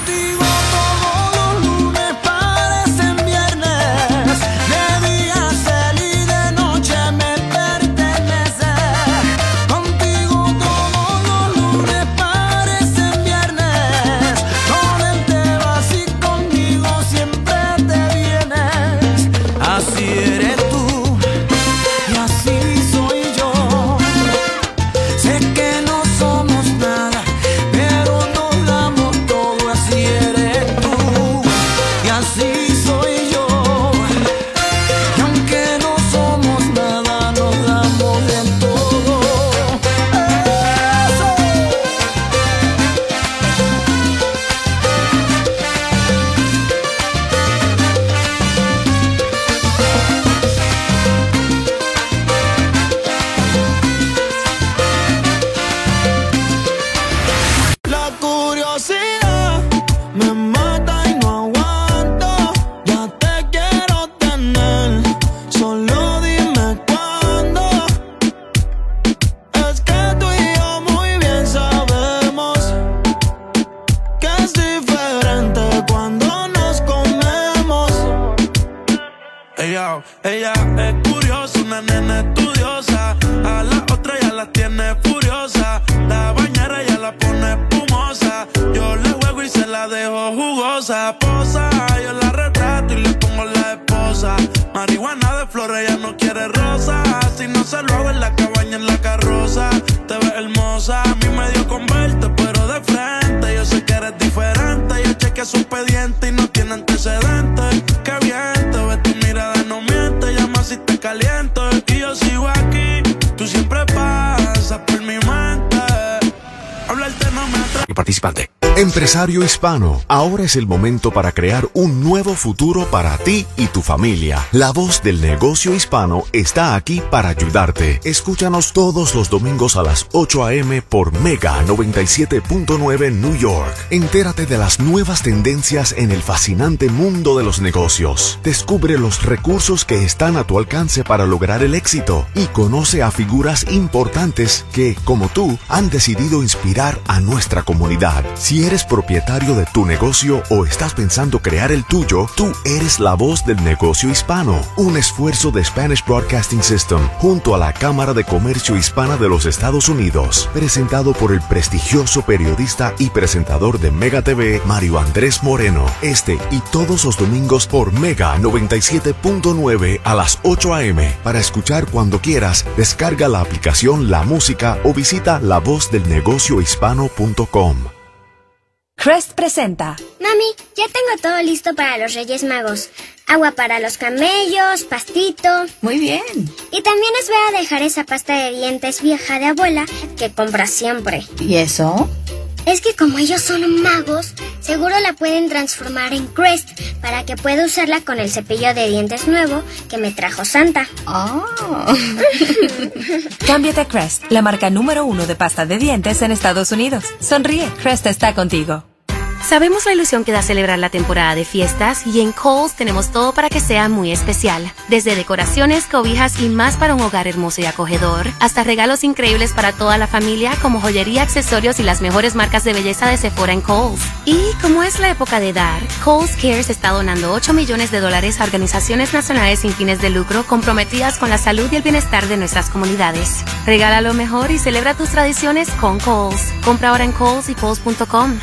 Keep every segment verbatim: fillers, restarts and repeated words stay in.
Contigo todos los lunes parecen viernes, de día cel y de noche me pertenece. Contigo todos los lunes parecen viernes, con él te vas y conmigo siempre te vienes. Así eres tú y así soy yo. Sé que no somos nada, pero nos damos todo. Así eres tú y así soy yo. Y aunque no somos nada, nos damos de todo. ¡Eso! La curiosidad me mata y no aguanto. Ya te quiero tener, solo dime cuándo. Es que tú y yo muy bien sabemos que es diferente cuando nos comemos. Ella, ella es curiosa, una nena estudiosa. A la otra ya la tiene furiosa. La bañera ya la pone espumosa. Yo le juego y se la dejo jugosa. Posa, yo la retrato y le pongo la esposa. Marihuana de flores, ella no quiere rosa. Si no se lo hago en la cabaña, en la carroza. Te ves hermosa, a mí me dio con verte, pero de frente. Yo sé que eres diferente. Yo chequeé su expediente y no tiene antecedentes. Qué bien, te ves, tu mirada no miente. Llama si te caliento y yo sigo aquí. Tú siempre pasas por mi mente. Hablarte no me atrae. Participante. Empresario hispano, ahora es el momento para crear un nuevo futuro para ti y tu familia. La voz del negocio hispano está aquí para ayudarte. Escúchanos todos los domingos a las ocho a eme por Mega noventa y siete punto nueve New York. Entérate de las nuevas tendencias en el fascinante mundo de los negocios. Descubre los recursos que están a tu alcance para lograr el éxito y conoce a figuras importantes que, como tú, han decidido inspirar a nuestra comunidad. Si eres propietario de tu negocio o estás pensando crear el tuyo, tú eres la voz del negocio hispano. Un esfuerzo de Spanish Broadcasting System junto a la Cámara de Comercio Hispana de los Estados Unidos. Presentado por el prestigioso periodista y presentador de Mega T V, Mario Andrés Moreno. Este y todos los domingos por Mega noventa y siete punto nueve a las ocho a eme. Para escuchar cuando quieras, descarga la aplicación La Música o visita la voz del negocio hispano punto com. Crest presenta. Mami, ya tengo todo listo para los Reyes Magos. Agua para los camellos, pastito. Muy bien. Y también les voy a dejar esa pasta de dientes vieja de abuela que compra siempre. ¿Y eso? Es que como ellos son magos, seguro la pueden transformar en Crest para que pueda usarla con el cepillo de dientes nuevo que me trajo Santa. Oh. Cámbiate a Crest, la marca número uno de pasta de dientes en Estados Unidos. Sonríe, Crest está contigo. Sabemos la ilusión que da celebrar la temporada de fiestas y en Kohl's tenemos todo para que sea muy especial. Desde decoraciones, cobijas y más para un hogar hermoso y acogedor, hasta regalos increíbles para toda la familia como joyería, accesorios y las mejores marcas de belleza de Sephora en Kohl's. Y como es la época de dar, Kohl's Cares está donando ocho millones de dólares a organizaciones nacionales sin fines de lucro comprometidas con la salud y el bienestar de nuestras comunidades. Regala lo mejor y celebra tus tradiciones con Kohl's. Compra ahora en Kohl's y Kohl's punto com.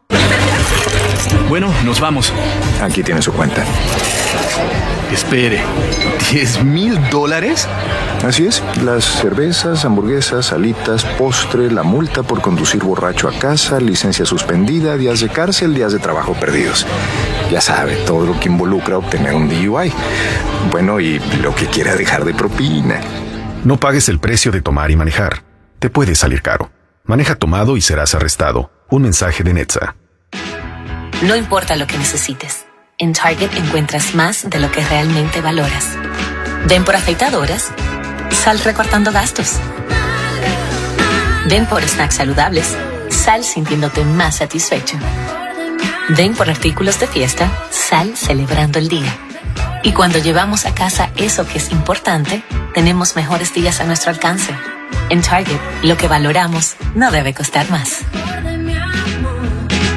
Bueno, nos vamos. Aquí tiene su cuenta. Espere, ¿diez mil dólares? Así es, las cervezas, hamburguesas, alitas, postre, la multa por conducir borracho a casa, licencia suspendida, días de cárcel, días de trabajo perdidos. Ya sabe, todo lo que involucra obtener un D U I. Bueno, y lo que quiera dejar de propina. No pagues el precio de tomar y manejar. Te puede salir caro. Maneja tomado y serás arrestado. Un mensaje de Netza. No importa lo que necesites, en Target encuentras más de lo que realmente valoras. Ven por afeitadoras, sal recortando gastos. Ven por snacks saludables, sal sintiéndote más satisfecho. Ven por artículos de fiesta, sal celebrando el día. Y cuando llevamos a casa eso que es importante, tenemos mejores días a nuestro alcance. En Target, lo que valoramos no debe costar más.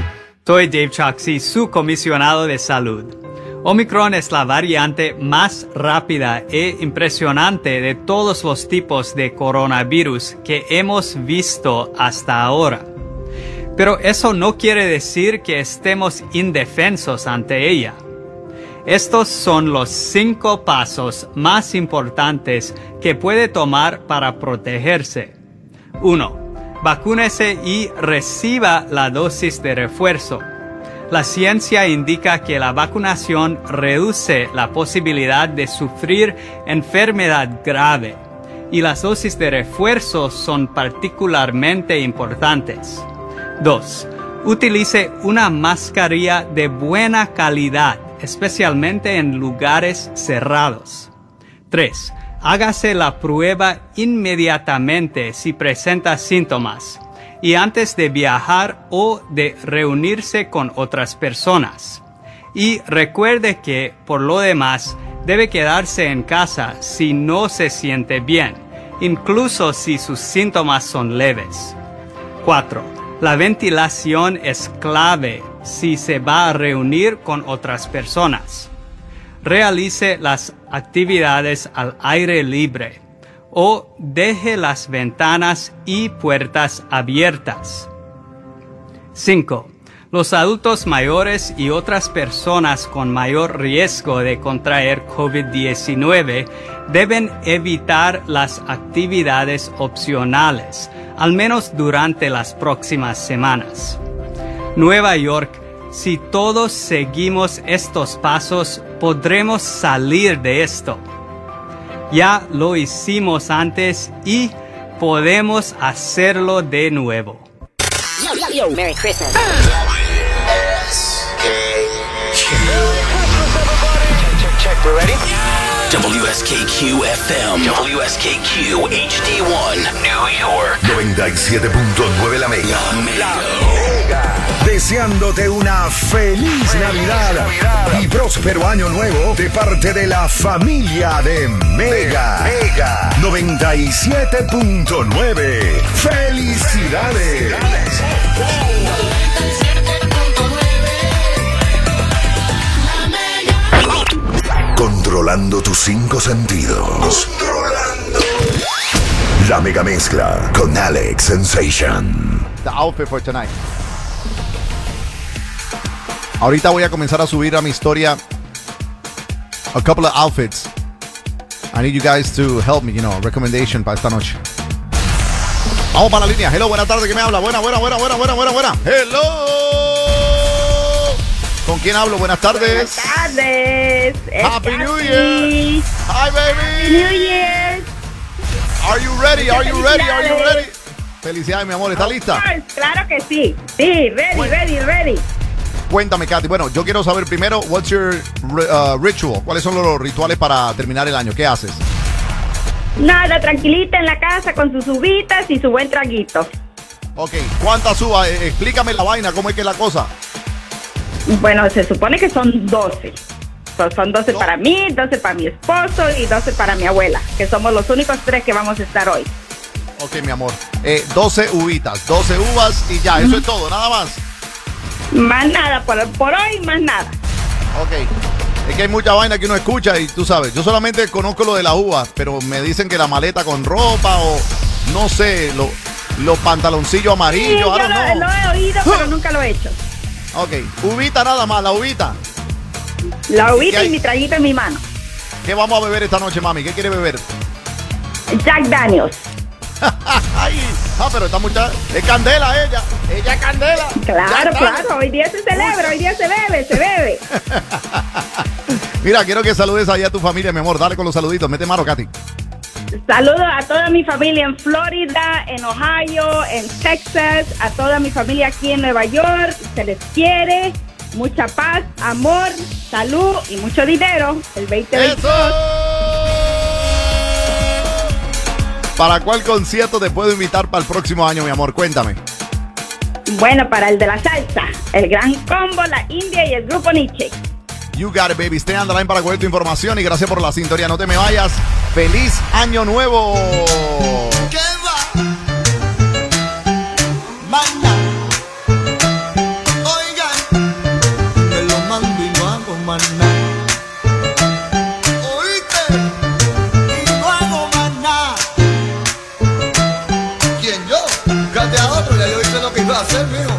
Soy Dave Choksi, su comisionado de salud. Omicron es la variante más rápida e impresionante de todos los tipos de coronavirus que hemos visto hasta ahora. Pero eso no quiere decir que estemos indefensos ante ella. Estos son los cinco pasos más importantes que puede tomar para protegerse. uno. Vacúnese y reciba la dosis de refuerzo. La ciencia indica que la vacunación reduce la posibilidad de sufrir enfermedad grave y las dosis de refuerzo son particularmente importantes. dos. Utilice una mascarilla de buena calidad, especialmente en lugares cerrados. tres. Hágase la prueba inmediatamente si presenta síntomas y antes de viajar o de reunirse con otras personas. Y recuerde que, por lo demás, debe quedarse en casa si no se siente bien, incluso si sus síntomas son leves. cuatro. La ventilación es clave si se va a reunir con otras personas. Realice las actividades al aire libre o deje las ventanas y puertas abiertas. cinco. Los adultos mayores y otras personas con mayor riesgo de contraer COVID diecinueve deben evitar las actividades opcionales, al menos durante las próximas semanas. Nueva York. Si todos seguimos estos pasos, podremos salir de esto. Ya lo hicimos antes y podemos hacerlo de nuevo. Yo, yo, yo. Merry Christmas. W S K Q F M, W S K Q H D one, New York. noventa y siete punto nueve La Mega. La Mega. Deseándote una feliz Navidad y próspero año nuevo de parte de la familia de Mega. Mega noventa y siete punto nueve. ¡Felicidades! Controlando tus cinco sentidos. Controlando. La Mega Mezcla con Alex Sensation. The outfit for tonight. Ahorita voy a comenzar a subir a mi historia a couple of outfits. I need you guys to help me, you know, recommendation para esta noche. Vamos para la línea. Hello, buena tarde, ¿quién me habla? Buena, buena, buena, buena, buena, buena, buena. Hello. ¿Con quién hablo? Buenas tardes. Buenas tardes. Happy New Year. Hi, baby. Happy New Year. Are you ready? Are you ready? Are you ready? Felicidades, mi amor. ¿Estás lista? Claro que sí. Sí, ready, bueno. ready, ready. Cuéntame, Katy. Bueno, yo quiero saber primero, what's your uh, ritual? ¿Cuáles son los rituales para terminar el año? ¿Qué haces? Nada, tranquilita en la casa con sus uvitas y su buen traguito. Ok, ¿cuántas uvas? Eh, explícame la vaina, ¿cómo es que es la cosa? Bueno, se supone que son doce. So, son doce no. para mí, doce para mi esposo y doce para mi abuela, que somos los únicos tres que vamos a estar hoy. Ok, mi amor. Eh, doce uvitas, doce uvas y ya, eso mm. es todo, nada más. Más nada, por, por hoy más nada. Ok. Es que hay mucha vaina que uno escucha y tú sabes, yo solamente conozco lo de la uva, pero me dicen que la maleta con ropa o no sé, lo, los pantaloncillos amarillos. Sí, yo lo, lo he oído, pero nunca lo he hecho. Ok, uvita nada más, la uvita. La uvita y mi traguito en mi mano. ¿Qué vamos a beber esta noche, mami? ¿Qué quiere beber? Jack Daniels. Ay, ah, pero esta muchacha es candela ella. Ella es candela. Claro, claro. Hoy día se celebra, hoy día se bebe, se bebe. Mira, quiero que saludes ahí a tu familia, mi amor. Dale con los saluditos. Mete mano, Katy. Saludos a toda mi familia en Florida, en Ohio, en Texas, a toda mi familia aquí en Nueva York. Se les quiere. Mucha paz, amor, salud y mucho dinero. El veinte veintidós. ¿Para cuál concierto te puedo invitar para el próximo año, mi amor? Cuéntame. Bueno, para el de la salsa, el Gran Combo, la India y el Grupo Nietzsche. You got it, baby. Stay on the line para coger tu información y gracias por la sintonía. No te me vayas. ¡Feliz Año Nuevo! ¿Qué va? Mañana. Oigan. más nada. ¿Oíste? Y no hago más nada. ¿Quién, yo? Buscate a otro, ya yo hice lo que iba a hacer, mijo.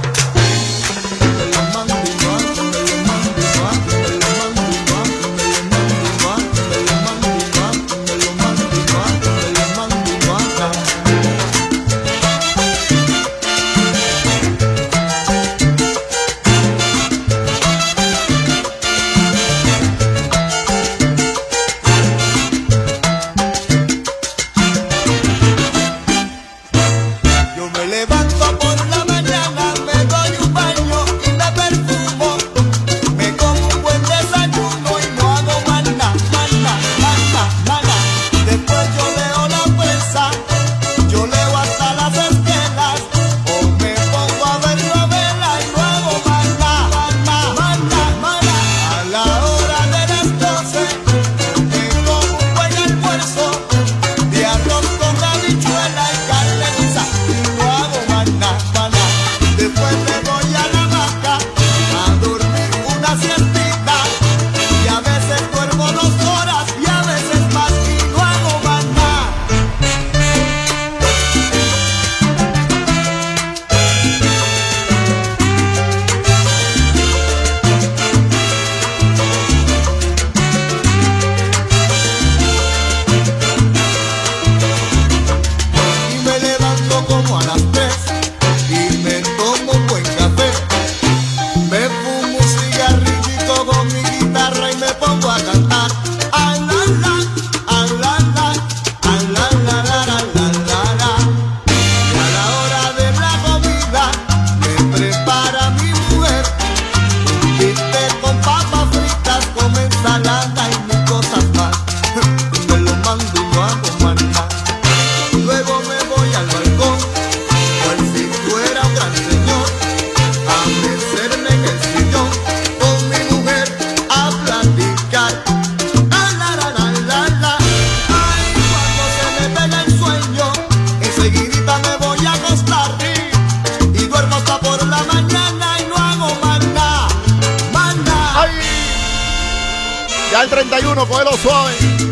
al treinta y uno, cógelo suave.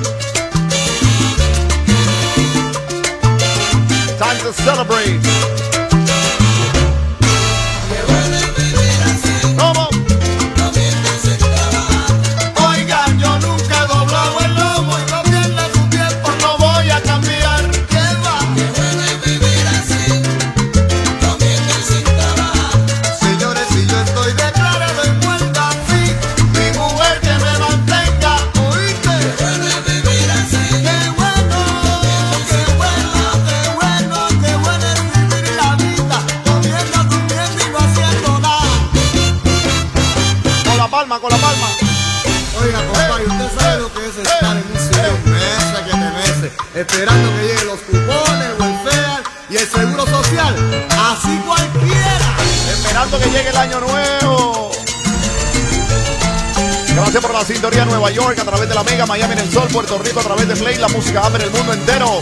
Time to celebrate. ¿Cómo? Oigan, yo nunca he doblado el lomo y no pierda su tiempo, no voy a cambiar. ¿Qué va? Que bueno es vivir así, comiendo sin trabajar. Señores, si yo estoy declarado en muerta, sí, mi mujer que me mantenga, ¿oíste? Que bueno es vivir así. Qué bueno, qué bueno, qué bueno, qué bueno es vivir la vida, comiendo, durmiendo y no haciendo nada. Con la palma, con la palma. Oiga, compadre, usted sabe lo que es estar en un sitio mesa que te mece, esperando que lleguen los cupones, el welfare y el seguro social. Así cualquiera. Esperando que llegue el año nuevo. Gracias por la sintonía de Nueva York a través de la Mega, Miami en el Sol, Puerto Rico a través de Play, la música abre el mundo entero.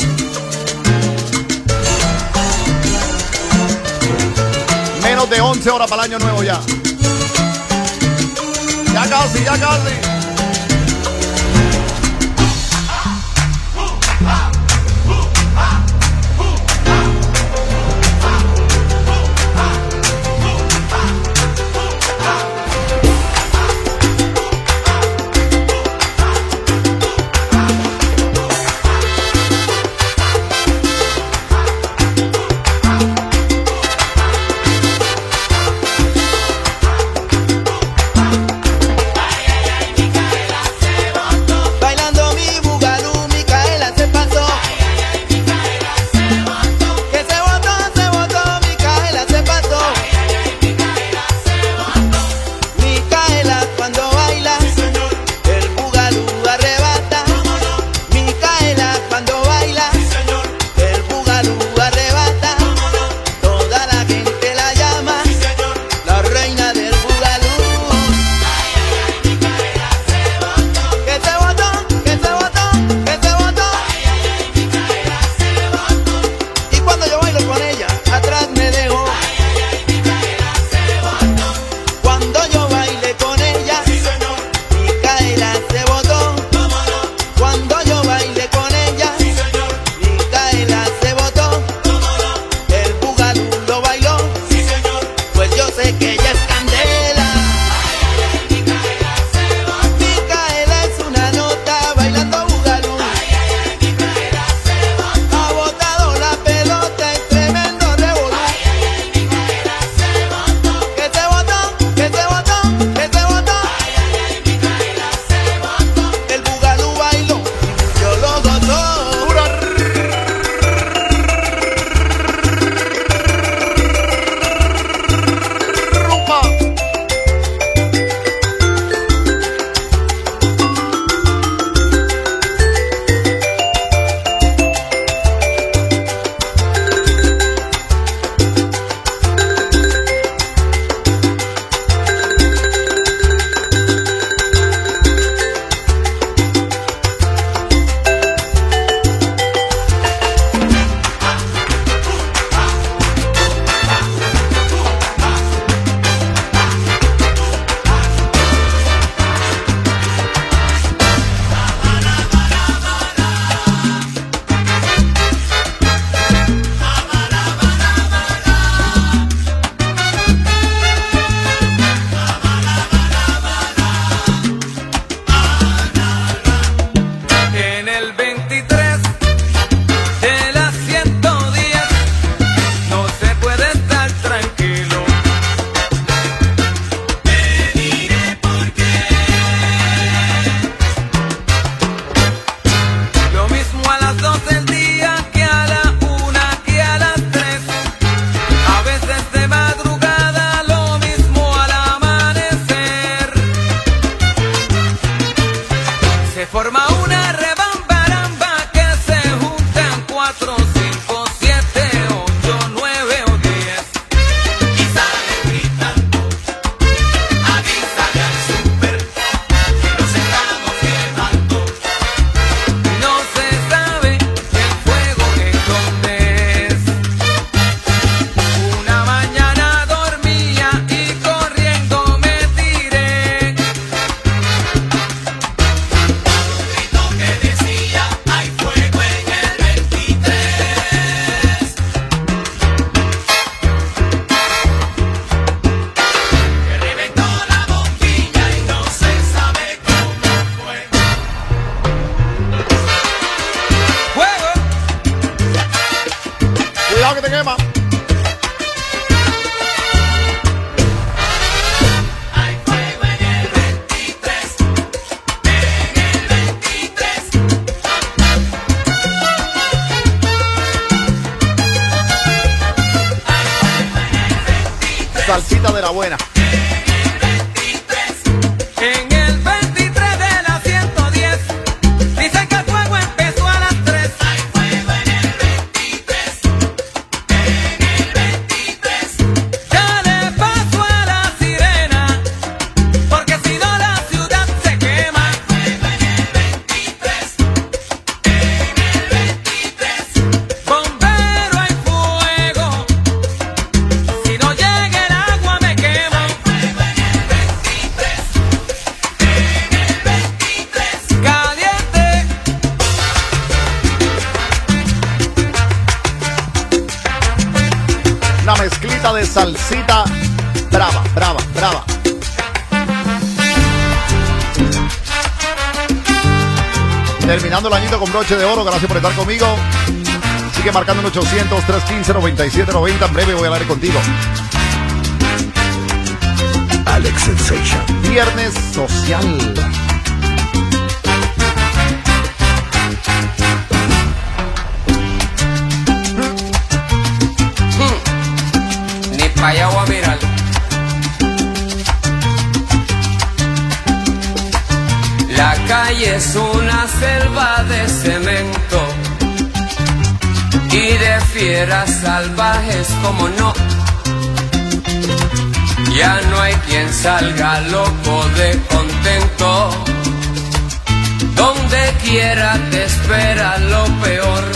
Menos de once horas para el año nuevo ya. Ya casi, ya casi. Ay, ay, ay, mi buena. En el veintitrés de la ciento diez, dicen que el fuego empezó a las tres. Hay fuego en el veintitrés, en el veintitrés. Ya le paso a la sirena, porque si no la ciudad se quema. Hay fuego en el veintitrés, en el veintitrés. Bombero, hay fuego, si no llega el agua me quemo. Hay fuego en el veintitrés, en el veintitrés. Caliente. Una mezclita de salsita brava, brava, brava. Terminando el añito con broche de oro, gracias por estar conmigo. Sigue marcando en ochocientos, trescientos quince, noventa y siete noventa. En breve voy a hablar contigo. Alex Sensation. Viernes social. Ni pa' allá voy a mirar. La calle es una selva de cemento y de fieras salvajes, como no. Ya no hay quien salga loco de contento. Donde quiera te espera lo peor.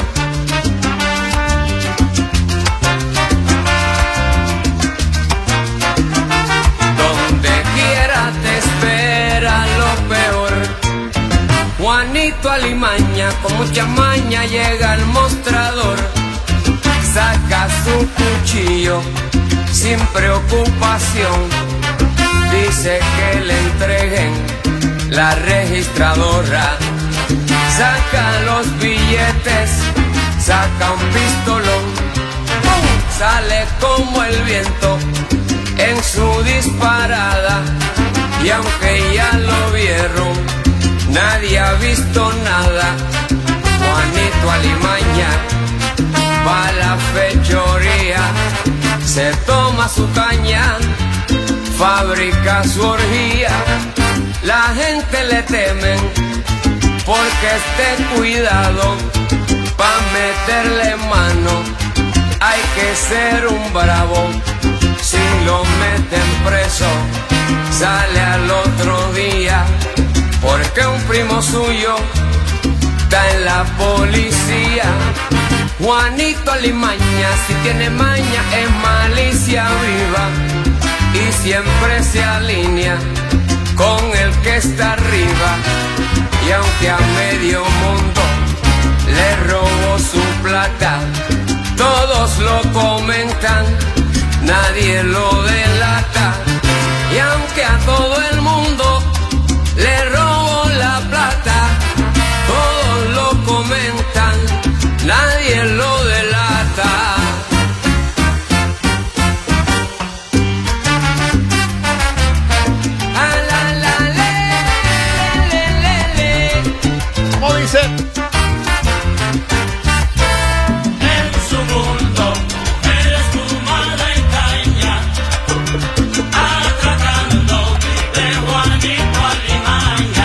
Donde quiera te espera lo peor. Juanito Alimaña con mucha maña llega al mostrador. Saca su cuchillo sin preocupación. Dice que le entreguen la registradora. Saca los billetes, saca un pistolón. ¡Pum! Sale como el viento en su disparada. Y aunque ya lo vieron, nadie ha visto nada. Juanito Alimaña va a la fechoría, se toma su caña, fabrica su orgía. La gente le temen porque esté cuidado. Pa' meterle mano hay que ser un bravo. Si lo meten preso, sale al otro día, porque un primo suyo está en la policía. Juanito Alimaña, si tiene maña, es malicia viva y siempre se alinea con el que está arriba. Y aunque a medio mundo le robó su plata, todos lo comentan, nadie lo delata. Y aunque a todo el mundo le robó la plata, todos lo comentan, nadie lo delata. Ah, la, la, le, le, le, le. ¿Cómo dice? En su mundo, eres fumada y caña, atracando de Juanito Alimaña.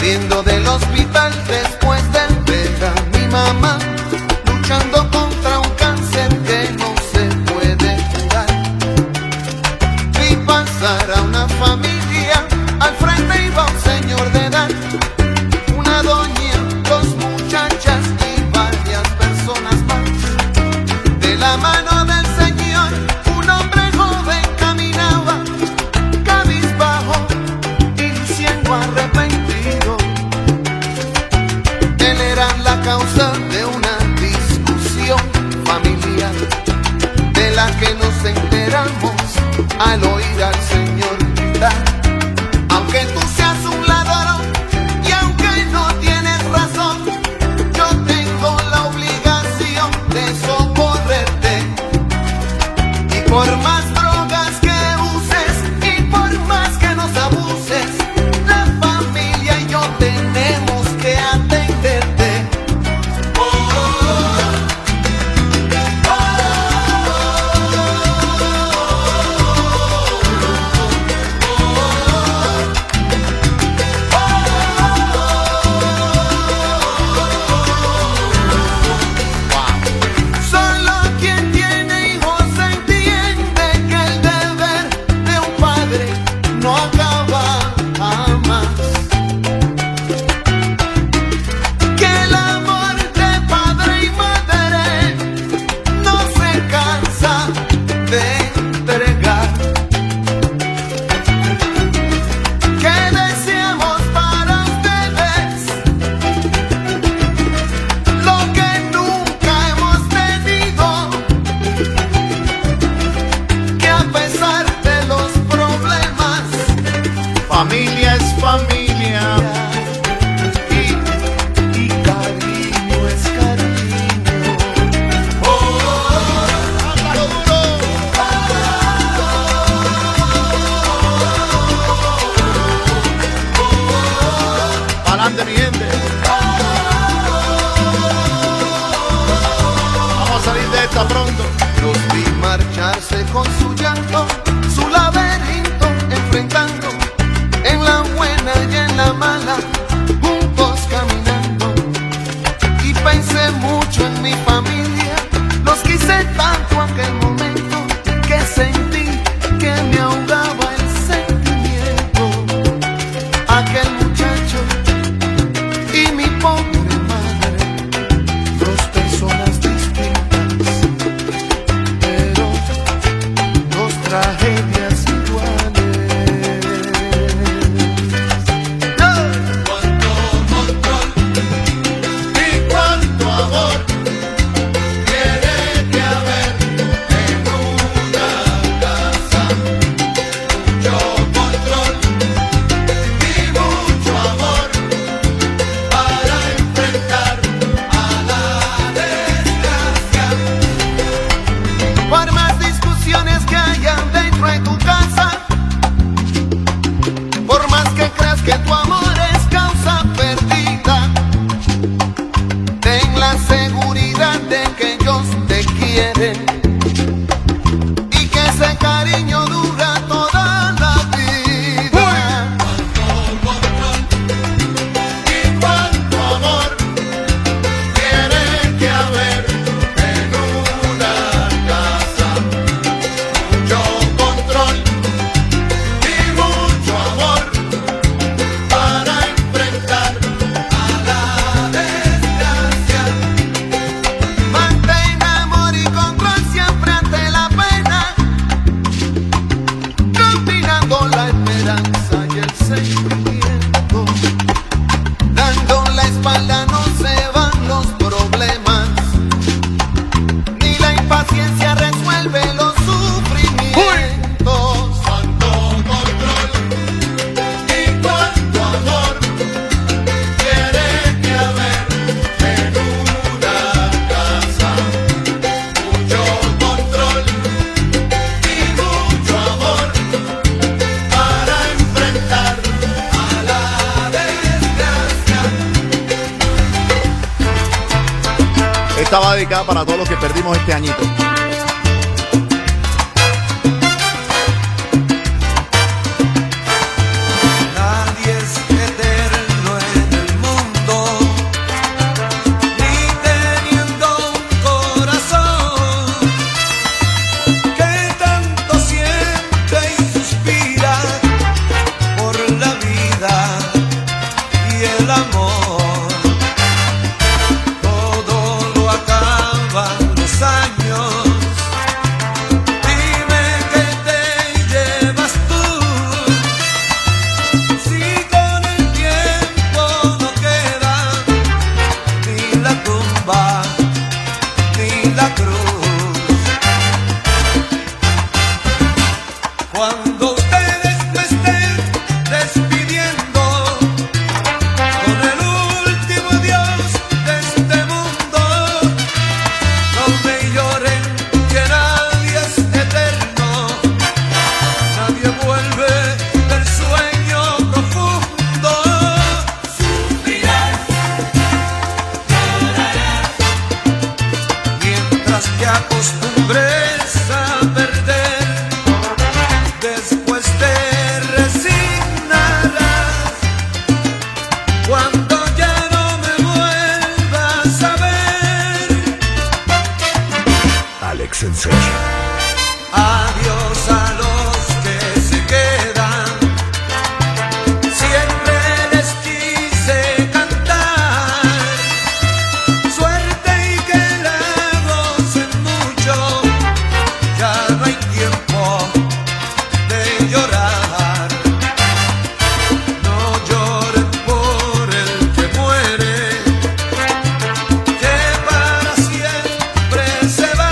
saliendo del hospital después de ver a mi mamá luchando contra un cáncer que no se puede curar. Vi pasar a una familia, al frente iba un señor de edad, una doña, dos muchachas y varias personas más. De la mano del señor, un hombre joven caminaba, cabizbajo y luciendo arrepentido. Él era la causa de una discusión familiar, de la que nos enteramos al oír al señor gritar. Aunque tú seas un ladrón y aunque no tienes razón, yo tengo la obligación de socorrerte. Y por más drogas que uses y por más que nos abuses, la familia y yo tenemos que atenderte. Oh, oh, Solo quien tiene hijos entiende que el deber de un padre no acaba jamás, que el amor de padre y madre no se cansa de entregar, que deseamos para ustedes lo que nunca hemos tenido, que a pesar de los problemas, familia es familia y, y cariño es cariño. Oh, oh, hágalo duro. Pa'lante, mi gente. Vamos a salir de esta pronto. Los vi marcharse con su llanto, su laberinto enfrentando, en la buena y en la mala, juntos caminando. Y pensé mucho en mi familia, los quise tanto aquel momento, que sentí que me ahogaba el sentimiento. Aquel muchacho y mi pobre madre, dos personas distintas, pero dos tragedias iguales. Cuánto control y cuánto amor tiene que haber en una casa. Mucho control y mucho amor para enfrentar a la desgracia. Por más discusiones que hayan dentro de tu casa, por más que creas que tu amor es causa perdida, ten la seguridad de que ellos te quieren y que ese cariño dura toda la vida. Cuánto control y cuánto amor tiene que haber en una casa. Mucho control y mucho amor para enfrentar a la desgracia. Mantén amor y control siempre ante la pena, combinando la esperanza y el sentimiento. Dando la espalda no se van los problemas, ni la impaciencia resuelve los sufrimientos. Cuánto control y cuánto amor tiene que haber en una casa. Mucho control y mucho amor para enfrentar a la desgracia. Esta va dedicada para todos los que perdimos este añito. Nadie es eterno en acostumbres a perder, después te resignarás. Cuando ya no me vuelvas a ver. Alex Sensation. Adiós a los que se quedan. Siempre les quise cantar. Suerte y que la gocen mucho. Ya no hay tiempo de llorar. No lloren por el que muere, que para siempre se va.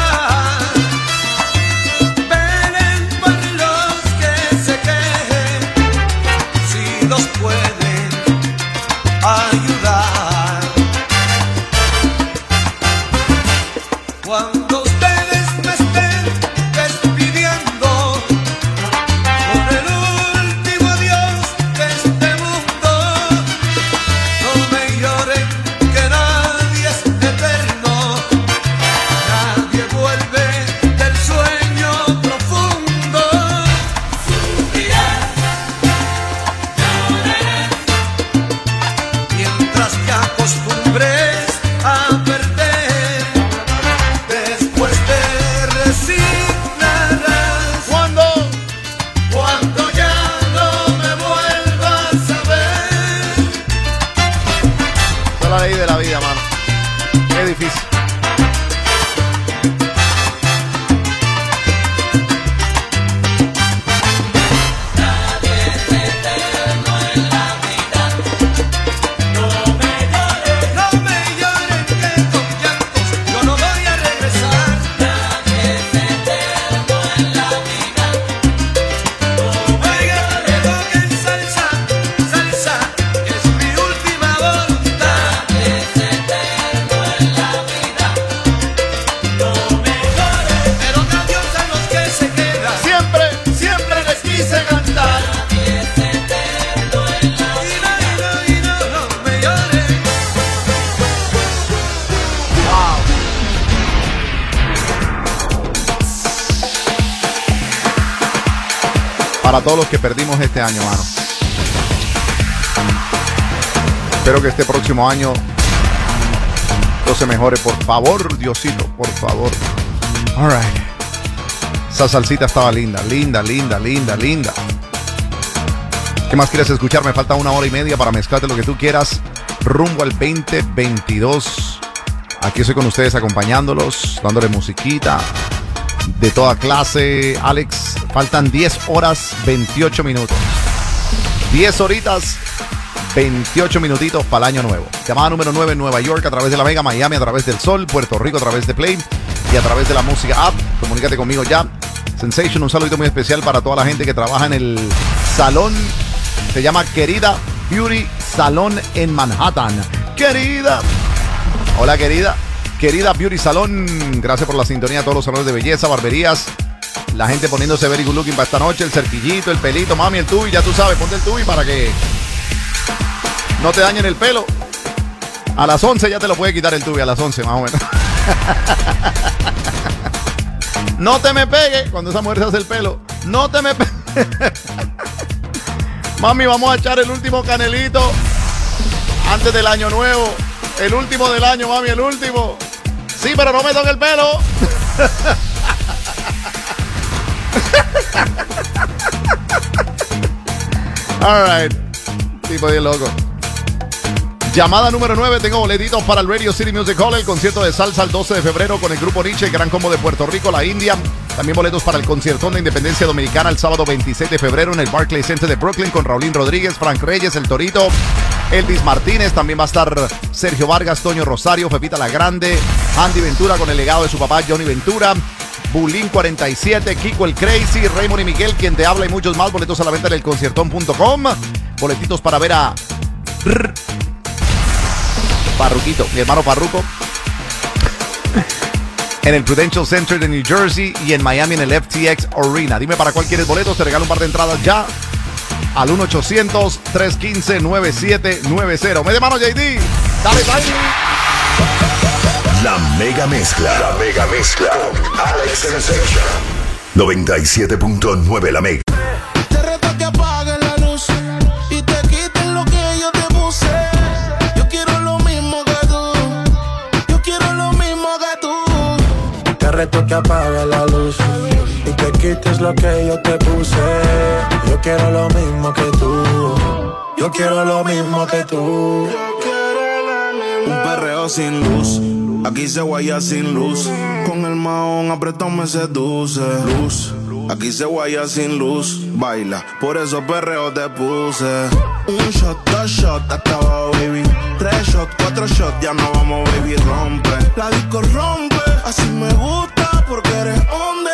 Peleen por los que se quejen, si los pueden ayudar. Cuando ustedes me estén despidiendo por el último adiós de este mundo, no me lloren, que nadie es eterno. Nadie vuelve del sueño profundo. Sufrirán, llorarán, mientras te acostumbres a perder, después te resignarás. ¿Cuándo? Cuando ya no me vuelvas a ver. Esa es la ley de la vida, mano. Qué difícil. No me lloren, que con llantos yo no voy a regresar. Nadie es eterno en la vida. Oigan, que toquen salsa, salsa, es mi última voluntad. Nadie es eterno en la vida. No me lloren, pero adiós a los que se quedan. Siempre, siempre les quise cantar. Nadie es eterno en la vida. Y no, y no, y no, no me lloren. Para todos los que perdimos este año, mano. Espero que este próximo año todo se mejore. Por favor, Diosito, por favor. All right. Esa salsita estaba linda, linda, linda, linda, linda. ¿Qué más quieres escuchar? Me falta una hora y media para mezclarte lo que tú quieras. Rumbo al veinte veintidós. Aquí estoy con ustedes acompañándolos, dándole musiquita de toda clase. Alex, faltan diez horas veintiocho minutos. diez horitas veintiocho minutitos para el año nuevo. Llamada número nueve en Nueva York a través de la Mega, Miami a través del Sol, Puerto Rico a través de Play y a través de la música app. Comunícate conmigo ya. Sensation, un saludito muy especial para toda la gente que trabaja en el salón. Se llama Querida Beauty Salón en Manhattan. Querida. Hola, querida. Querida Beauty Salón. Gracias por la sintonía a todos los salones de belleza, barberías. La gente poniéndose very good looking para esta noche. El cerquillito, el pelito, mami, el tubi. Ya tú sabes, ponte el tubi para que no te dañen el pelo. A las once ya te lo puede quitar el tubi, a las once más o menos. No te me pegue cuando esa mujer se hace el pelo. No te me pegue. Mami, vamos a echar el último canelito antes del año nuevo. El último del año, mami, el último. Sí, pero no me toque el pelo. All right. Tipo de loco. Llamada número nueve, tengo boletitos para el Radio City Music Hall, el concierto de salsa el doce de febrero con el grupo Nietzsche, Gran Combo de Puerto Rico, la India. También boletos para el conciertón de Independencia Dominicana el sábado veintiséis de febrero en el Barclays Center de Brooklyn con Raulín Rodríguez, Frank Reyes, El Torito, Elvis Martínez. También va a estar Sergio Vargas, Toño Rosario, Pepita La Grande, Andy Ventura con el legado de su papá Johnny Ventura, Bulín cuarenta y siete, Kiko el Crazy, Raymond y Miguel, quien te habla y muchos más. Boletos a la venta en el conciertón punto com. Boletitos para ver a Parruquito, mi hermano Parruco, en el Prudential Center de New Jersey y en Miami en el F T X Arena. Dime para cuál quieres boletos, te regalo un par de entradas ya al uno ochocientos, tres uno cinco, nueve siete nueve cero. Me de mano, J D. Dale, dale. La mega mezcla. La mega mezcla. Con Alex Sensation. noventa y siete punto nueve La Mega. Te reto que apagues la luz y te quites lo que yo te puse. Yo quiero lo mismo que tú. Yo quiero lo mismo que tú. Te reto que apagues la luz y te quites lo que yo te puse. Yo quiero lo mismo que tú. Yo quiero lo mismo que tú. Un perreo sin luz, aquí se guaya sin luz. Con el mahón apretado me seduce. Luz, aquí se guaya sin luz. Baila, por eso perreo te puse. Un shot, dos shots, hasta abajo, baby. Tres shots, cuatro shots, ya no vamos, baby, rompe. La disco rompe, así me gusta porque eres hombre.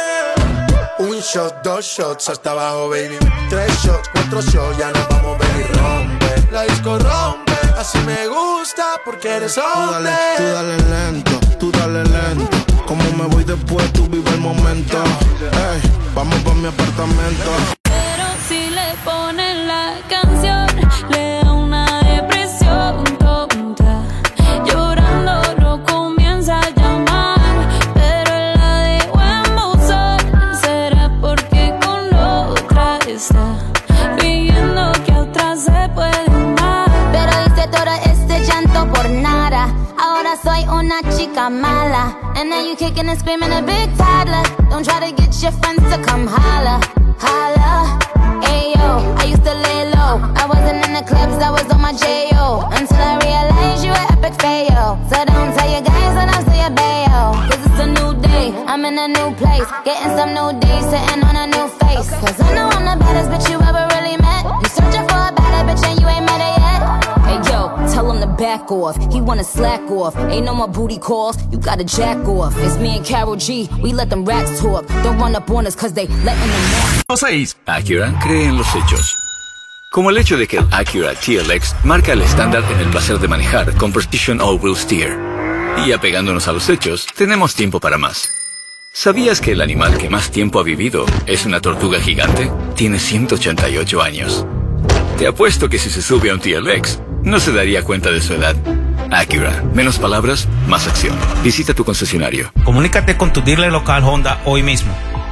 Un shot, dos shots, hasta abajo, baby. Tres shots, cuatro shots, ya nos vamos, baby, rompe. La disco rompe, así me gusta porque eres hombre. Tú dale, tú dale lento, tú dale lento. Como me voy después, tú vive el momento. Ey, vamos pa' mi apartamento. Pero si le ponen la canción, le da una depresión tonta. Llorando no comienza a llamar, pero la dejo en buzón. Será porque con otra está fingiendo que a otra se puede amar. Pero hice todo este llanto por nada. Ahora soy una chica mala. And now you kicking and screaming a big toddler. Don't try to get your friends to come holla, holla. Ayo, I used to lay low. I wasn't in the clubs, I was on my J O. Until I realized you were epic fail. So don't tell your guys and I'll say your bayo. Cause it's a new day, I'm in a new place. Getting some new days, sitting on a new face. Cause I know I'm the baddest bitch you ever really met. You searching for a better bitch and you ain't met her yet. Hey yo, tell him to back off. He wanna slack off. Ain't no more booty calls. You gotta jack off. It's me and Karol G. We let them rats talk. Don't run up on us cause they letting them know. seis. Acura cree en los hechos. Como el hecho de que el Acura T L X marca el estándar en el placer de manejar con Precision All-Wheel Steer. Y apegándonos a los hechos, tenemos tiempo para más. ¿Sabías que el animal que más tiempo ha vivido es una tortuga gigante? Tiene ciento ochenta y ocho años. Te apuesto que si se sube a un T L X, no se daría cuenta de su edad. Acura. Menos palabras, más acción. Visita tu concesionario. Comunícate con tu dealer local Honda hoy mismo.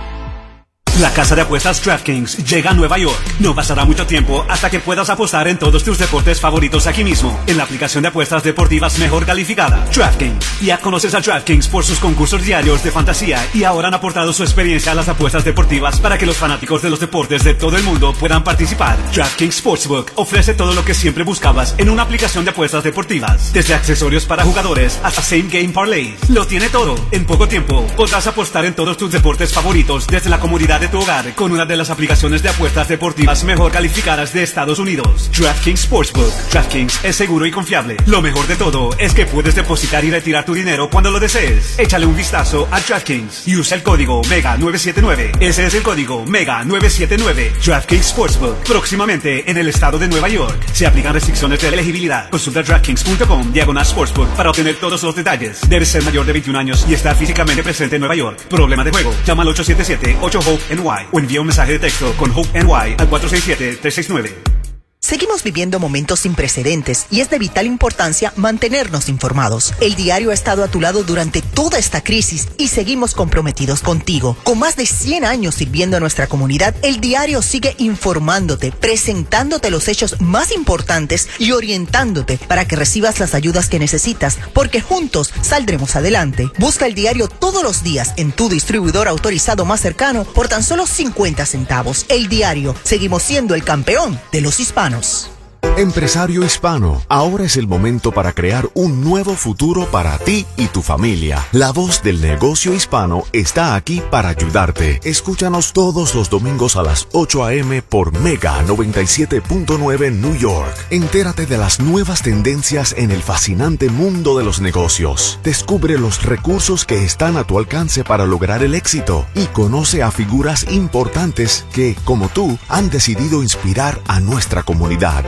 La casa de apuestas DraftKings llega a Nueva York. No pasará mucho tiempo hasta que puedas apostar en todos tus deportes favoritos aquí mismo, en la aplicación de apuestas deportivas mejor calificada, DraftKings. Ya conoces a DraftKings por sus concursos diarios de fantasía y ahora han aportado su experiencia a las apuestas deportivas para que los fanáticos de los deportes de todo el mundo puedan participar. DraftKings Sportsbook ofrece todo lo que siempre buscabas en una aplicación de apuestas deportivas, desde accesorios para jugadores hasta same game parlays. Lo tiene todo. En poco tiempo podrás apostar en todos tus deportes favoritos desde la comodidad de tu hogar con una de las aplicaciones de apuestas deportivas mejor calificadas de Estados Unidos, DraftKings Sportsbook. DraftKings es seguro y confiable. Lo mejor de todo es que puedes depositar y retirar tu dinero cuando lo desees. Échale un vistazo a DraftKings y usa el código MEGA nueve siete nueve. Ese es el código MEGA nueve siete nueve. DraftKings Sportsbook, próximamente en el estado de Nueva York. Se aplican restricciones de elegibilidad. Consulta DraftKings punto com diagonal Sportsbook para obtener todos los detalles. Debes ser mayor de veintiún años y estar físicamente presente en Nueva York. Problema de juego. Llama al ocho siete siete ocho HOPE N Y o envía un mensaje de texto con HOPE N Y al cuatro seis siete tres seis nueve. Seguimos viviendo momentos sin precedentes y es de vital importancia mantenernos informados. El diario ha estado a tu lado durante toda esta crisis y seguimos comprometidos contigo. Con más de cien años sirviendo a nuestra comunidad, el diario sigue informándote, presentándote los hechos más importantes y orientándote para que recibas las ayudas que necesitas, porque juntos saldremos adelante. Busca el diario todos los días en tu distribuidor autorizado más cercano por tan solo cincuenta centavos. El diario, seguimos siendo el campeón de los hispanos. Empresario hispano, ahora es el momento para crear un nuevo futuro para ti y tu familia. La voz del negocio hispano está aquí para ayudarte. Escúchanos todos los domingos a las ocho a eme por Mega noventa y siete punto nueve New York. Entérate de las nuevas tendencias en el fascinante mundo de los negocios. Descubre los recursos que están a tu alcance para lograr el éxito y conoce a figuras importantes que, como tú, han decidido inspirar a nuestra comunidad. Si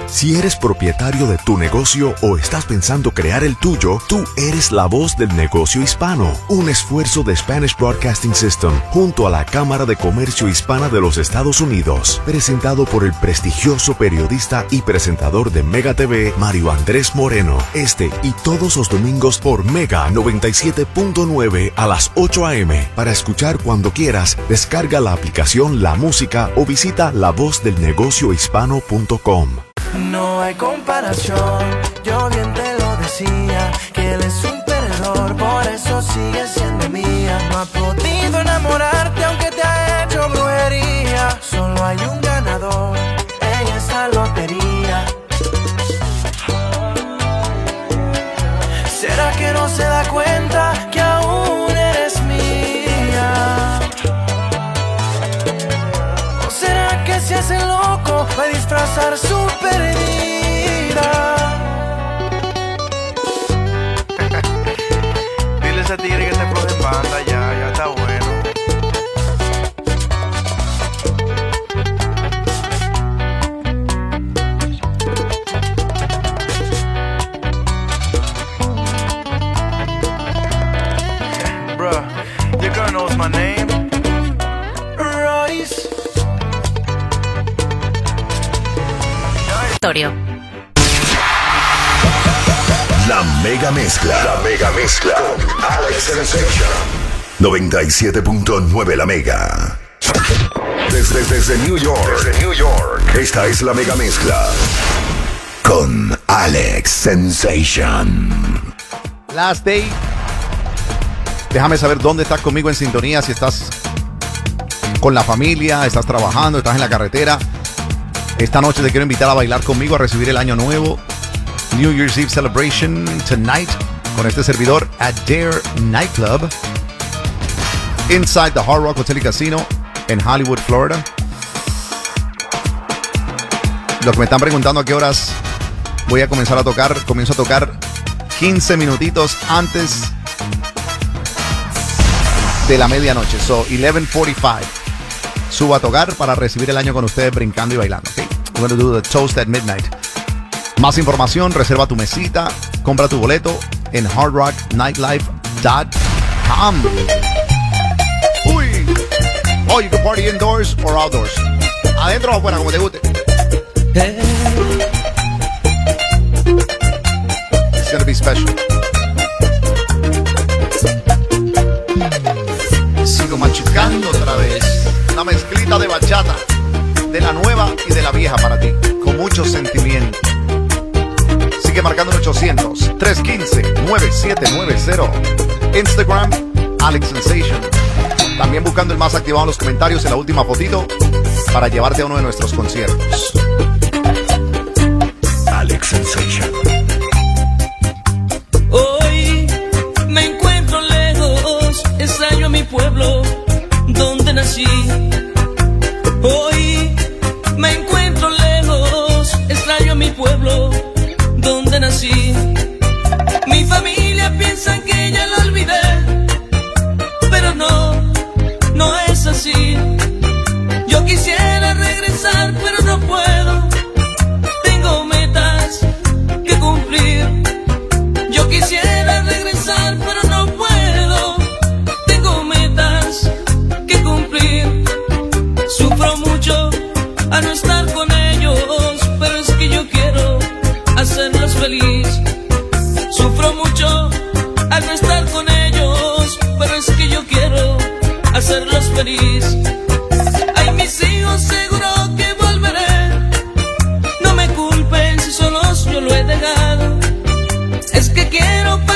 eres propietario de tu negocio o estás pensando crear el tuyo, tú eres la voz del negocio hispano. Un esfuerzo de Spanish Broadcasting System junto a la Cámara de Comercio Hispana de los Estados Unidos. Presentado por el prestigioso periodista y presentador de Mega T V, Mario Andrés Moreno. Este y todos los domingos por Mega noventa y siete punto nueve a las ocho a eme. Para escuchar cuando quieras, descarga la aplicación La Música o visita la voz del negocio hispano punto com. No hay comparación, yo bien te lo decía, que él es un perdedor, por eso sigue siendo mía. No ha podido enamorarte aunque te ha hecho brujería, solo hay un ganador en esta lotería. ¿Será que no se da cuenta que aún eres mía? ¿O será que se hace loco para disfrazar su pérdida? Dile a ese tigre que se afloje en banda, ya, ya está bueno. Bruh, your girl knows my name. Royce. La mega mezcla. La mega mezcla. Con Alex Sensation. noventa y siete punto nueve La Mega. Desde, desde New York. Desde New York. Esta es la mega mezcla. Con Alex Sensation. Last day. Déjame saber dónde estás conmigo en sintonía. Si estás con la familia, estás trabajando, estás en la carretera. Esta noche te quiero invitar a bailar conmigo, a recibir el año nuevo. New Year's Eve celebration tonight con este servidor at Dare Nightclub inside the Hard Rock Hotel y Casino en Hollywood, Florida. Los que me están preguntando a qué horas voy a comenzar a tocar, comienzo a tocar quince minutitos antes de la medianoche. So, once forty-five. Subo a tocar para recibir el año con ustedes brincando y bailando. Okay? We're going to do the toast at midnight. Más información, reserva tu mesita, compra tu boleto en hard rock nightlife dot com. Uy. Oh, you can party indoors or outdoors. Adentro o afuera, como te guste. It's gonna be special. Sigo machucando otra vez. Una mezclita de bachata, de la nueva y de la vieja para ti, con mucho sentimiento. Sigue marcando el ochocientos, trescientos quince, nueve siete nueve cero. Instagram, Alex Sensation. También buscando el más activado en los comentarios en la última fotito para llevarte a uno de nuestros conciertos. Alex Sensation. Hoy me encuentro lejos, extraño a mi pueblo donde nací. Hoy me encuentro lejos, extraño a mi pueblo donde nací. Mi familia piensa que ya la olvidé, pero no, no es así. Yo quisiera regresar, pero no puedo. Tengo metas que cumplir. Yo quisiera regresar, pero no puedo. Tengo metas que cumplir. Sufro mucho a no estar con ellos, pero es que yo quiero hacerlos feliz. Sufro mucho al no estar con ellos, pero es que yo quiero hacerlos feliz. Ay, mis hijos, seguro que volveré. No me culpen si solos yo lo he dejado. Es que quiero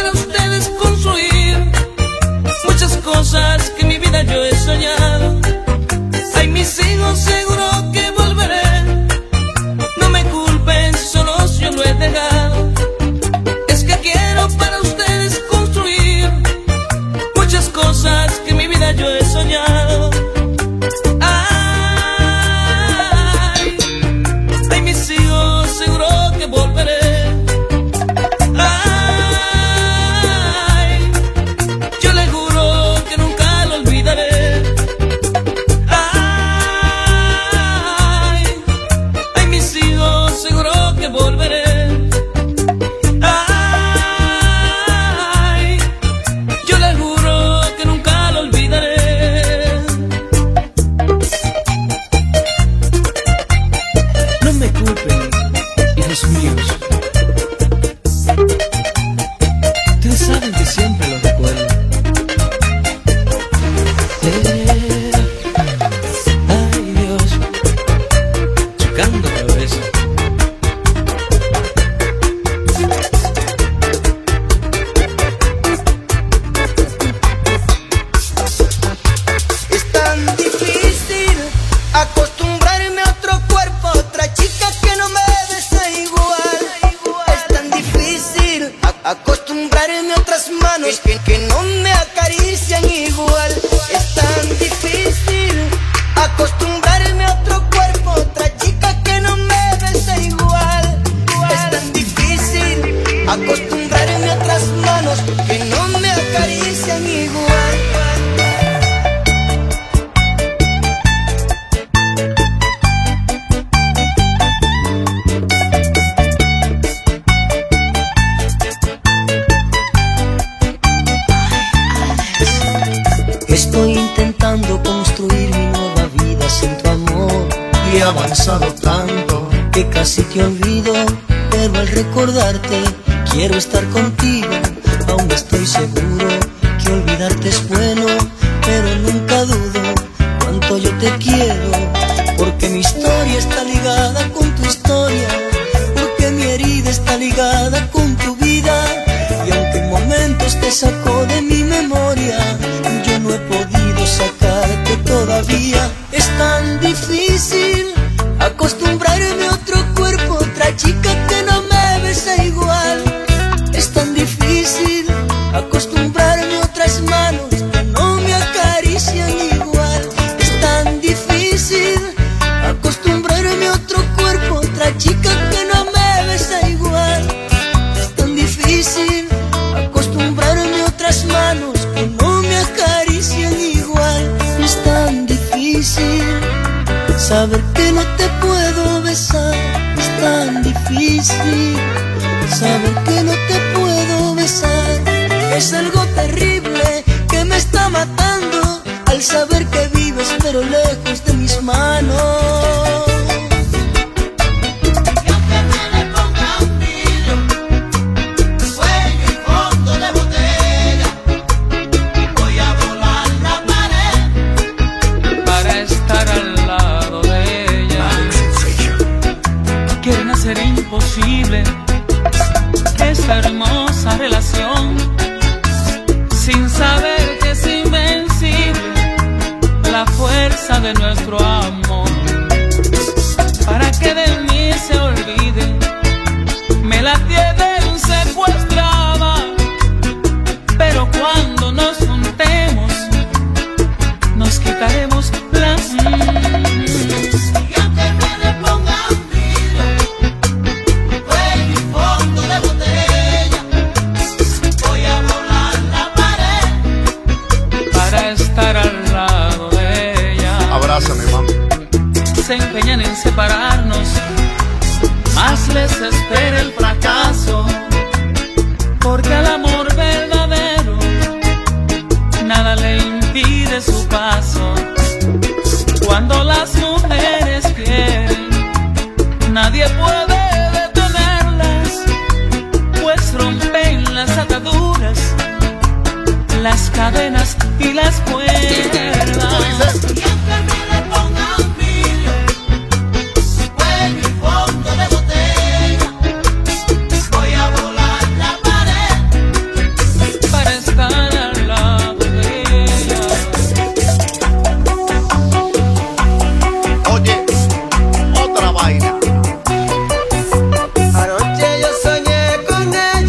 acostumbrarme a otras manos que, que no me acarician igual. Es tan difícil acostumbrarme a otro cuerpo, otra chica que no me besa igual. Es tan difícil acostumbrarme a otras manos que no me acarician igual. Estoy intentando construir mi nueva vida sin tu amor y he avanzado tanto que casi te olvido, pero al recordarte quiero estar contigo. Aún estoy seguro que olvidarte es bueno, pero nunca dudo cuánto yo te quiero, porque mi historia está ligada con tu historia, porque mi herida está ligada con tu vida, y aunque en momentos te sacó de mi memoria, yo no he podido sacarte todavía. Es tan difícil acostumbrarme a otro cuerpo, otra chica que no me besa igual. Es tan difícil acostumbrarme a otras manos que no me acarician igual. Es tan difícil acostumbrarme a otro cuerpo, otra chica que no me besa igual. Es tan difícil acostumbrarme a otras manos que no me acarician igual. Es tan difícil saber que no te puedo besar. Es tan difícil saber que no te puedo besar. Es algo terrible que me está matando al saber que vives pero lejos de mis manos. Será imposible esta hermosa relación sin saber que es invencible la fuerza de nuestro amor. Para que de mí se olvide, me la tienen secuestrada, pero cuando nos juntemos nos quitaremos la... Se empeñan en separarnos, más les espera el fracaso, porque al amor verdadero nada le impide su paso. Cuando las mujeres quieren, nadie puede detenerlas, pues rompen las ataduras, las cadenas y las cuerdas.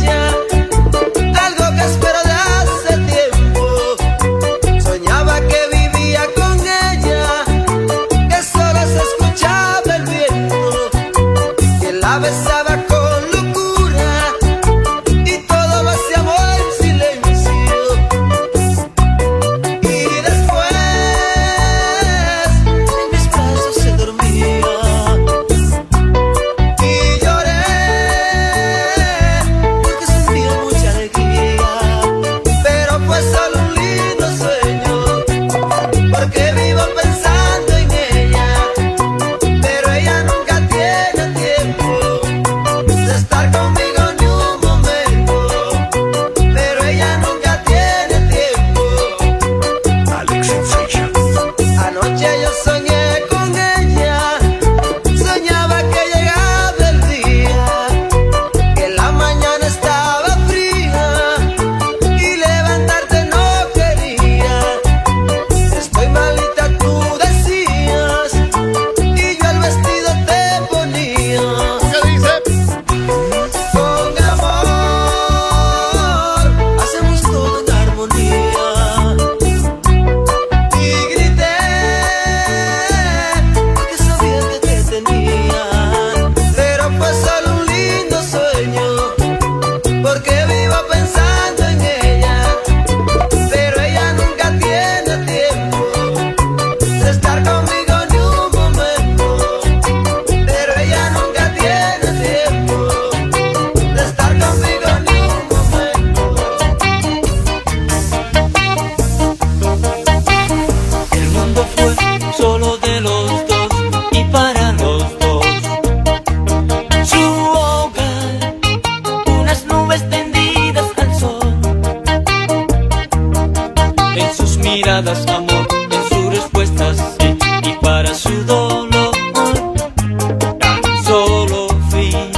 Algo que espero de hace tiempo. Soñaba que miradas amor, en sus respuestas sí, y para su dolor tan solo fin.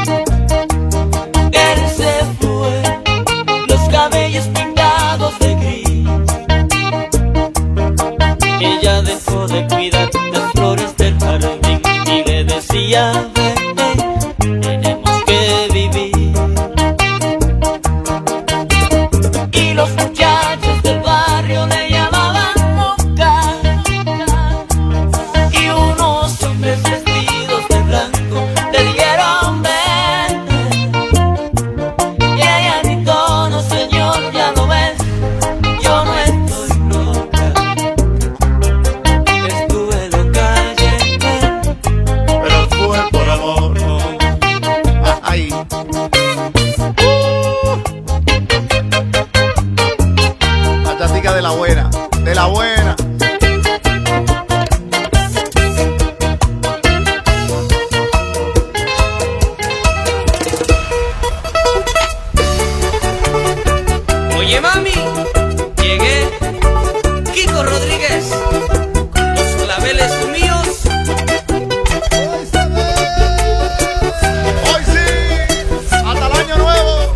Él se fue, los cabellos pintados de gris. Ella dejó de cuidar las flores del jardín y le decía: vete, tenemos que vivir. Y los muchachos del barrio le llamaban Moca, y unos hombres vestidos de blanco le dijeron ven. Y ella gritó: no señor, ya lo ves, yo no estoy loca, estuve loca ayer, pero fue por amor. Ay. La chatica de la buena, de la buena. Oye mami, llegué, Kiko Rodríguez, los claveles son míos. Hoy sí, hasta el año nuevo.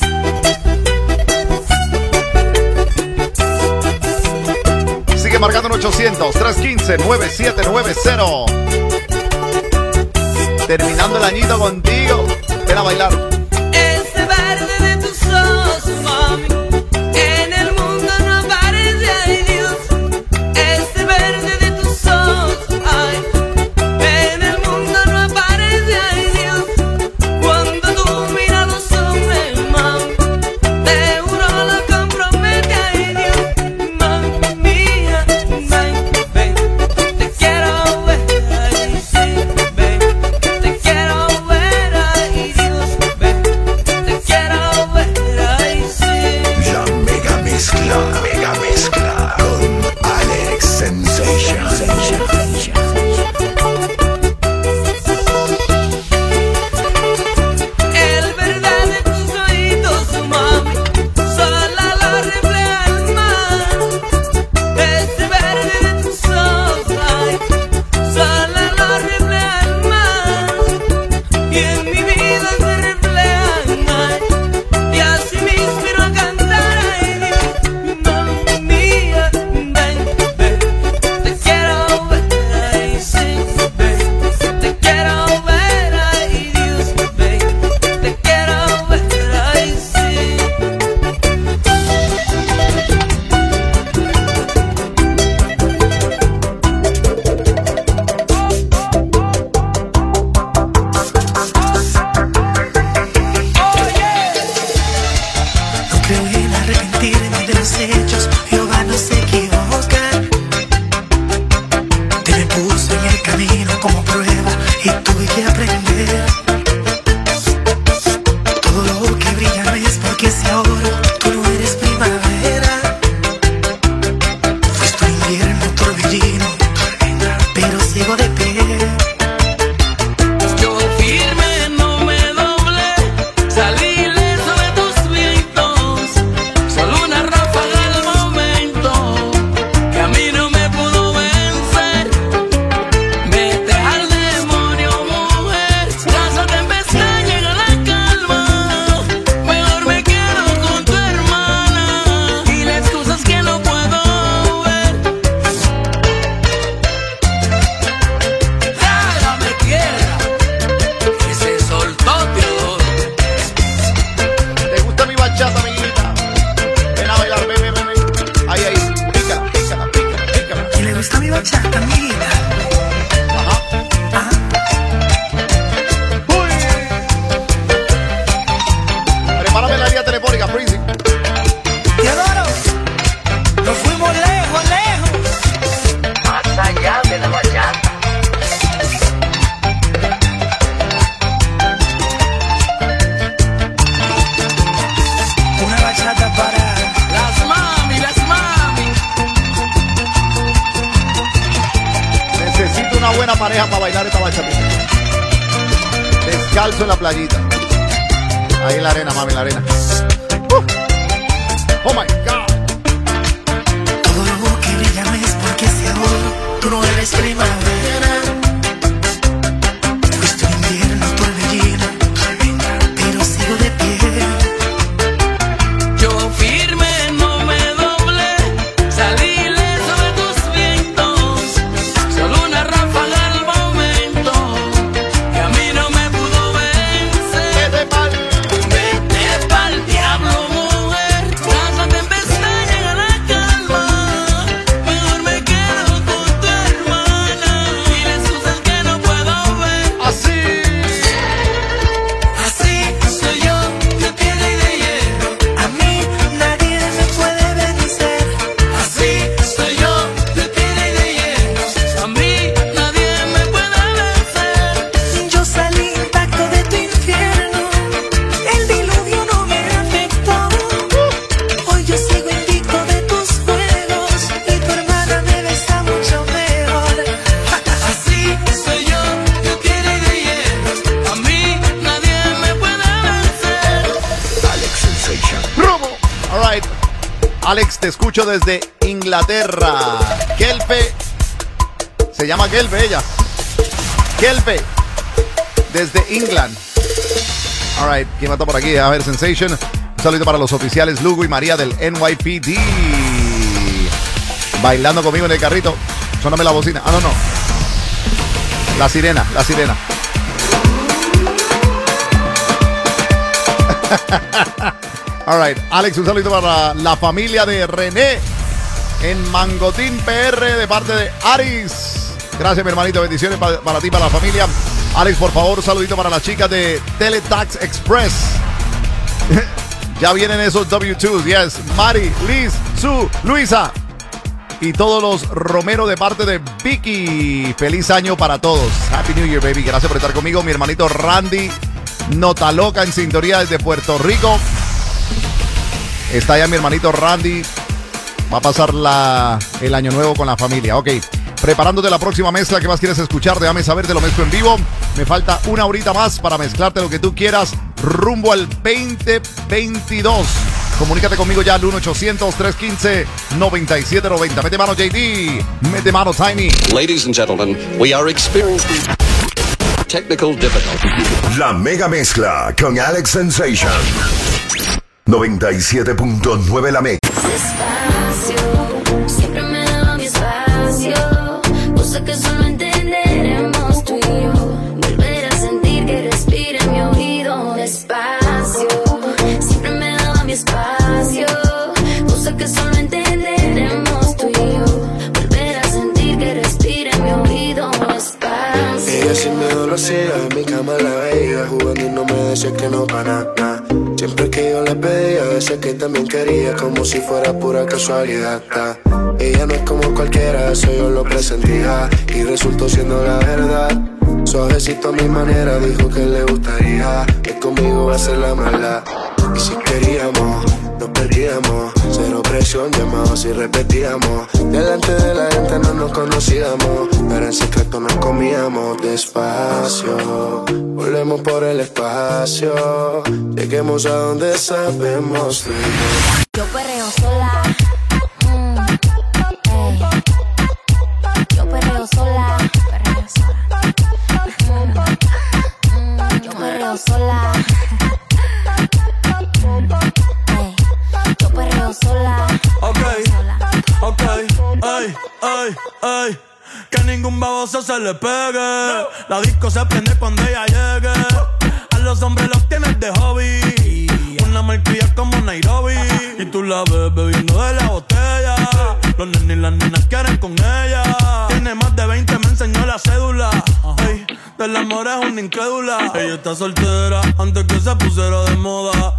Sigue marcando en ochocientos, trescientos quince, noventa y siete noventa. Terminando el añito contigo. Ven a bailar. Ese verde de tus ojos, mami, en el mundo no aparece, ay Dios. Ese verde de tus ojos, ay, en el mundo no aparece, ay Dios. Cuando tú miras a los hombres, mami, te juro lo compromete, ay Dios. Mami mía, ven, ven, te quiero ver, ay sí, ven, te quiero ver, ay Dios, ven, te quiero ver, ay sí. La mega mezcla, mega mezcla con Alex Sensation. El verde de tus ojitos, mami, sola lo refleja el mar. Ese verde de tus ojos, ay, sola lo refleja el mar. Y en mi vida se reflejan, ay, y así me inspiro a cantar, ay Dios. Mami mía, ven, ven, te quiero ver, ay sí, ven, te quiero ver, ay Dios, ven, te quiero ver, ay sí. No creo en arrepentirme de los hechos, Jehová no se equivoca. Te me puso en el camino como prueba y tuve que aprender. Todo lo que brilla no es porque sea oro, tú no eres primavera. Fuiste un invierno torbellino, pero sigo de pie. Yo firme no me doblé, salí ileso de tus vientos, solo una ráfaga al momento que a mí no me pudo vencer. Vete al demonio, mujer, lánzate en pestaña, llega la calma. Mejor me quedo con tu hermana y las cosas que no puedo ver. Trágame tierra, que se soltó Teodoro. ¿Te gusta mi bachata, amiguita? Ven a bailar, ven, ven, ven, ven. Ahí, ahí, pícala, pícala, pícala, pícala. ¿Y le gusta mi bachata, amiguita? Ajá. Uy. Prepárame la línea telefónica, Prince. Teodoro, nos fuimos lejos, lejos. Más allá de la bachata. Una bachata para Las mami, las mami. Necesito una buena pareja para bailar esta bachatita. Descalzo en la playita. Ahí en la arena, mami, en la arena. Uh. Oh my God. todo lo Alex, te escucho desde Inglaterra. Kelpe. Se llama Kelpe ella. Kelpe. Desde England. Alright, ¿quién mata por aquí? A ver, Sensation. Un saludo para los oficiales Lugo y María del N Y P D. Bailando conmigo en el carrito. Sóname la bocina. Ah, no, no. La sirena, la sirena. Alright, Alex, un saludo para la familia de René en Mangotín P R de parte de Aris. Gracias, mi hermanito. Bendiciones para, para ti, para la familia. Alex, por favor, un saludito para las chicas de Teletax Express. Ya vienen esos W dos, yes. Mari, Liz, Su, Luisa y todos los Romero de parte de Vicky. Feliz año para todos. Happy New Year, baby. Gracias por estar conmigo. Mi hermanito Randy, Nota Loca en sintonía desde Puerto Rico. Está ya mi hermanito Randy. Va a pasar la, el año nuevo con la familia. Ok. Preparándote la próxima mezcla. ¿Qué más quieres escuchar? Déjame saber, te lo mezclo en vivo. Me falta una horita más para mezclarte lo que tú quieras rumbo al veinte veintidós. Comunícate conmigo ya al uno ochocientos, trescientos quince, noventa y siete noventa. Mete mano, J D. Mete mano, Tiny. Ladies and gentlemen, we are experiencing technical difficulties. La mega mezcla con Alex Sensation. noventa y siete punto nueve la mega. Despacio, siempre me da mi espacio. Cosa que solo entenderemos tú y yo. Volver a sentir que respira en mi oído. Despacio, siempre me da mi espacio. Cosa que solo entenderemos tú y yo. Volver a sentir que respira en mi oído. Despacio. Ella sin miedo lo hacía, en mi cama la veía, jugando y no me decía que no para nada. Siempre que yo la pedía, decía que también quería, como si fuera pura casualidad. Ta. Ella no es como cualquiera, eso yo lo presentía y resultó siendo la verdad. Suavecito a mi manera, dijo que le gustaría que conmigo va a ser la maldad. Y si queríamos, nos perdíamos, cero presión, llamados y repetíamos. Delante de la gente no nos conocíamos, pero en secreto nos comíamos despacio. Volvemos por el espacio, lleguemos a donde sabemos tú. Yo perreo sola. Mm, ey. Yo perreo sola. Perreo sola. Mm, mm, yo perreo sola. Ey. Yo perreo sola. Ok, ok, ay, ay, ay. Que ningún baboso se le pegue. La disco se prende cuando ella llegue. A los hombres los tienes de hobby. Una malcria como Nairobi. Y tú la ves bebiendo de la botella. Los nenes y las nenas quieren con ella. Tiene más de veinte, me enseñó la cédula. Ey, del amor es una incrédula. Ella está soltera antes que se pusiera de moda.